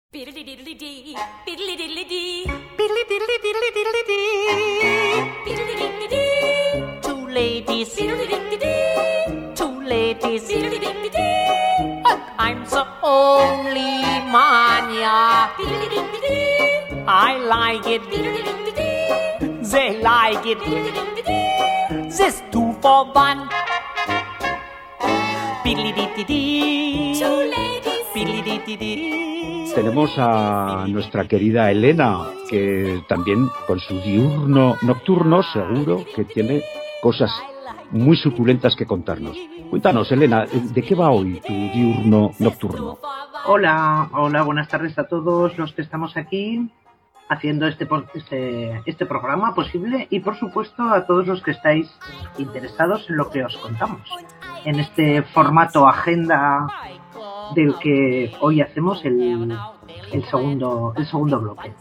Two ladies, I'm the only man, yeah. I like it, they like it. This 2 for 1. Tenemos a nuestra querida Elena, que también con su diurno nocturno seguro que tiene cosas muy suculentas que contarnos. Cuéntanos, Elena, ¿de qué va hoy tu diurno nocturno? Hola, buenas tardes a todos los que estamos aquí haciendo este programa posible y por supuesto a todos los que estáis interesados en lo que os contamos en este formato agenda del que hoy hacemos el segundo bloque.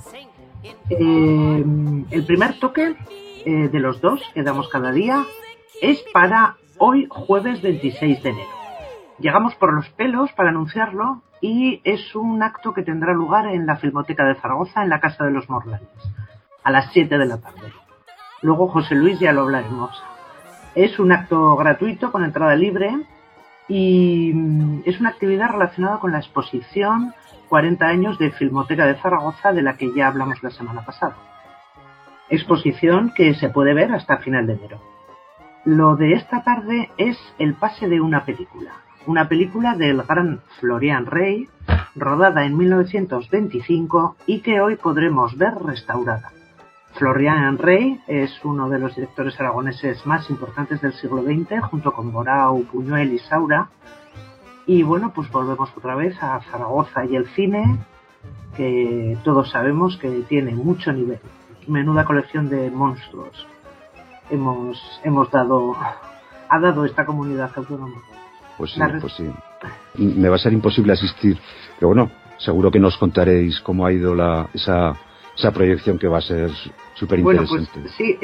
El primer toque de los dos que damos cada día es para hoy, jueves 26 de enero. Llegamos por los pelos para anunciarlo y es un acto que tendrá lugar en la Filmoteca de Zaragoza, en la Casa de los Morlans, a las 7 de la tarde. Luego José Luis ya lo hablaremos. Es un acto gratuito con entrada libre y es una actividad relacionada con la exposición 40 años de Filmoteca de Zaragoza, de la que ya hablamos la semana pasada. Exposición que se puede ver hasta final de enero. Lo de esta tarde es el pase de una película del gran Florian Rey, rodada en 1925 y que hoy podremos ver restaurada. Florian Rey es uno de los directores aragoneses más importantes del siglo XX, junto con Borao, Buñuel y Saura. Y bueno, pues volvemos otra vez a Zaragoza y el cine, que todos sabemos que tiene mucho nivel. Menuda colección de monstruos ha dado esta comunidad autónoma. Pues sí. Me va a ser imposible asistir, pero bueno, seguro que nos contaréis cómo ha ido esa proyección, que va a ser súper interesante. Bueno, pues sí,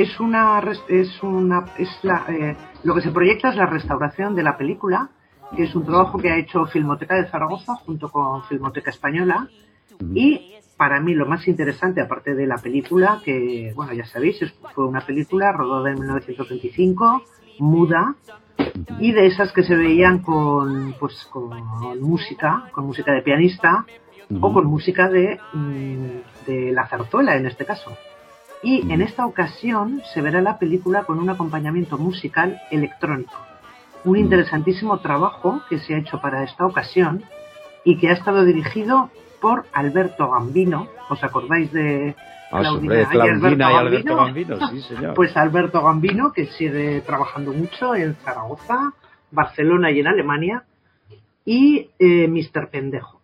lo que se proyecta es la restauración de la película, que es un trabajo que ha hecho Filmoteca de Zaragoza junto con Filmoteca Española. Y para mí lo más interesante, aparte de la película, que bueno, ya sabéis, fue una película rodada en 1925, muda, y de esas que se veían con música de pianista, o con música de la zarzuela en este caso. Y en esta ocasión se verá la película con un acompañamiento musical electrónico. Un interesantísimo trabajo que se ha hecho para esta ocasión y que ha estado dirigido por Alberto Gambino. ¿Os acordáis de Claudina y Alberto Gambino? Sí, señor. Pues Alberto Gambino, que sigue trabajando mucho en Zaragoza, Barcelona y en Alemania, y Mr. Pendejo.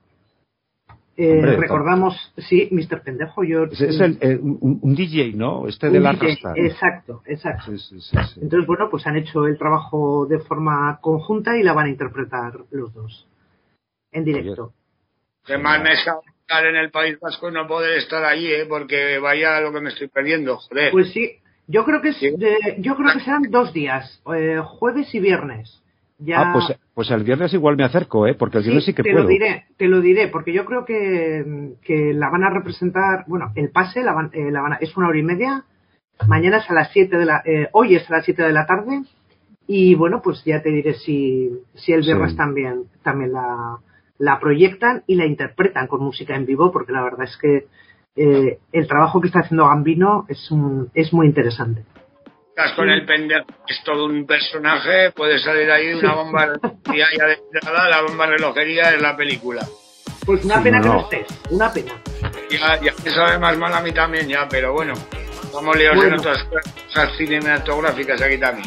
Recordamos, sí, Mr. Pendejo. Es un DJ, ¿no? De la Rasta. Exacto. Sí. Entonces, bueno, pues han hecho el trabajo de forma conjunta y la van a interpretar los dos en directo. Que más me estar en el País Vasco y no poder estar allí, porque vaya lo que me estoy perdiendo, joder. Pues sí, yo creo que serán 2 días, jueves y viernes. Ya... pues el viernes igual me acerco, porque el viernes sí que puedo. Te lo diré, porque yo creo que la van a representar, bueno, el pase es 1 hora y media, mañana es a las 7 hoy es a las 7 de la tarde, y bueno, pues ya te diré si el viernes también la proyectan y la interpretan con música en vivo, porque la verdad es que el trabajo que está haciendo Gambino es muy interesante. Estás con el pendejo, es todo un personaje, puede salir ahí una bomba relojería ya de entrada, la bomba relojería es la película. Pues una pena que no estés, una pena. Ya me sabe más mal a mí también, ya, pero bueno, vamos leos en otras cosas cinematográficas aquí también.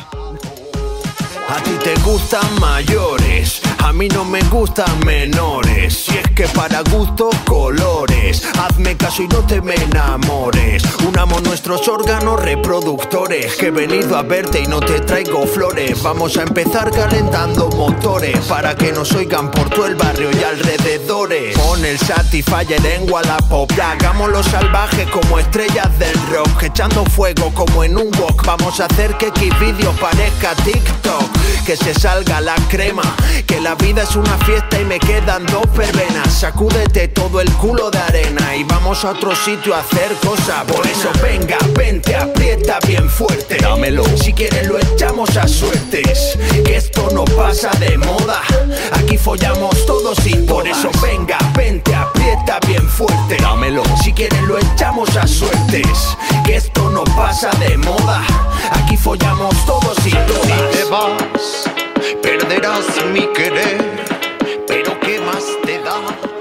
A ti te gustan mayores, a mí no me gustan menores. Si es que para gusto colores, hazme caso y no te me enamores. Una Activamos nuestros órganos reproductores. Que he venido a verte y no te traigo flores. Vamos a empezar calentando motores para que nos oigan por todo el barrio y alrededores. Pon el Satisfyer en Wallapop. Hagámoslo salvaje como estrellas del rock, echando fuego como en un wok. Vamos a hacer que Xvideos parezca TikTok. Que se salga la crema, que la vida es una fiesta y me quedan 2 verbenas. Sacúdete todo el culo de arena y vamos a otro sitio a hacer cosas buenas. Por eso venga, vente, aprieta bien fuerte. Dámelo, si quieres lo echamos a suertes. Que esto no pasa de moda, aquí follamos todos y todas. Por eso venga, vente, aprieta bien fuerte. Dámelo, si quieres lo echamos a suertes. Que esto no pasa de moda, aquí follamos todos y todas. Si te vas, perderás mi querer, pero ¿qué más te da?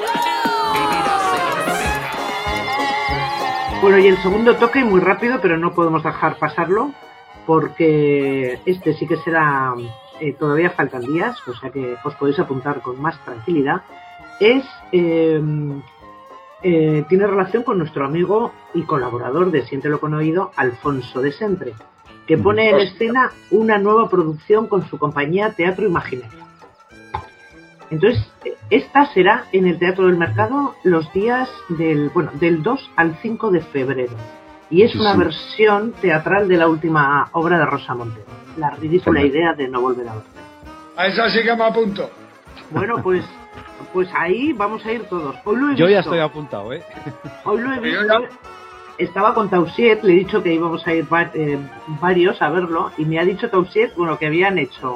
Bueno, y el segundo toque, muy rápido, pero no podemos dejar pasarlo, porque este sí que será, todavía faltan días, o sea que os podéis apuntar con más tranquilidad. Tiene relación con nuestro amigo y colaborador de Siéntelo con Oído, Alfonso de Sempre, que pone en escena una nueva producción con su compañía Teatro Imaginario. Entonces, esta será en el Teatro del Mercado los días del 2 al 5 de febrero. Y es una versión teatral de la última obra de Rosa Montero, La ridícula idea de no volver a verte. A esa sí que me apunto. Bueno, pues ahí vamos a ir todos. Hoy lo he Yo visto. ya estoy apuntado, ¿eh? Hoy lo he visto. Estaba con Tausiet, le he dicho que íbamos a ir varios a verlo, y me ha dicho Tausiet, que habían hecho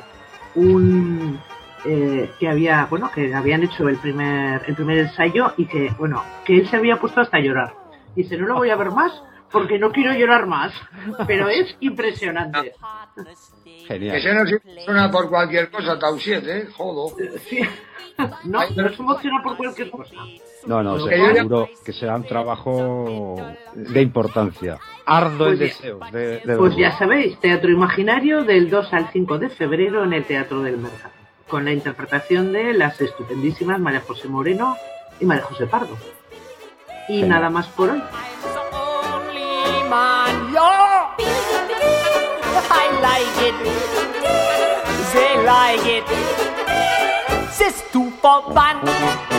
que habían hecho el primer ensayo y que él se había puesto hasta a llorar. Dice, no lo voy a ver más porque no quiero llorar más, pero es impresionante. Genial. Que se nos emociona por cualquier cosa, Tausiet, jodo. Sí. No se emociona por cualquier cosa. No, seguro que será un trabajo de importancia. Ardo el deseo de pues ya sabéis, Teatro Imaginario del 2 al 5 de febrero en el Teatro del Mercado, con la interpretación de las estupendísimas María José Moreno y María José Pardo. Y nada más por hoy. C'est super fun.